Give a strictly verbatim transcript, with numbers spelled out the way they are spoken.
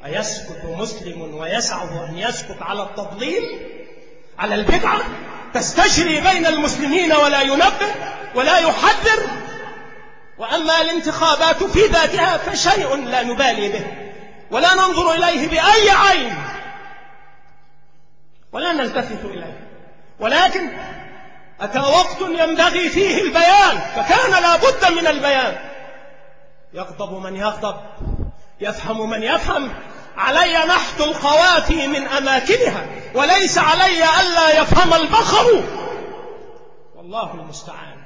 أيسكت مسلم ويسعه أن يسكت على التضليل، على البدعة؟ تستجري بين المسلمين ولا ينبه ولا يحذر؟ وأما الانتخابات في ذاتها فشيء لا نبالي به ولا ننظر إليه بأي عين ولا نلتفت إليه، ولكن أتى وقت ينبغي فيه البيان، فكان لا بد من البيان. يغضب من يغضب، يفهم من يفهم. علي نحت الخواتي من أماكنها، وليس علي ألا يفهم البخر، والله المستعان.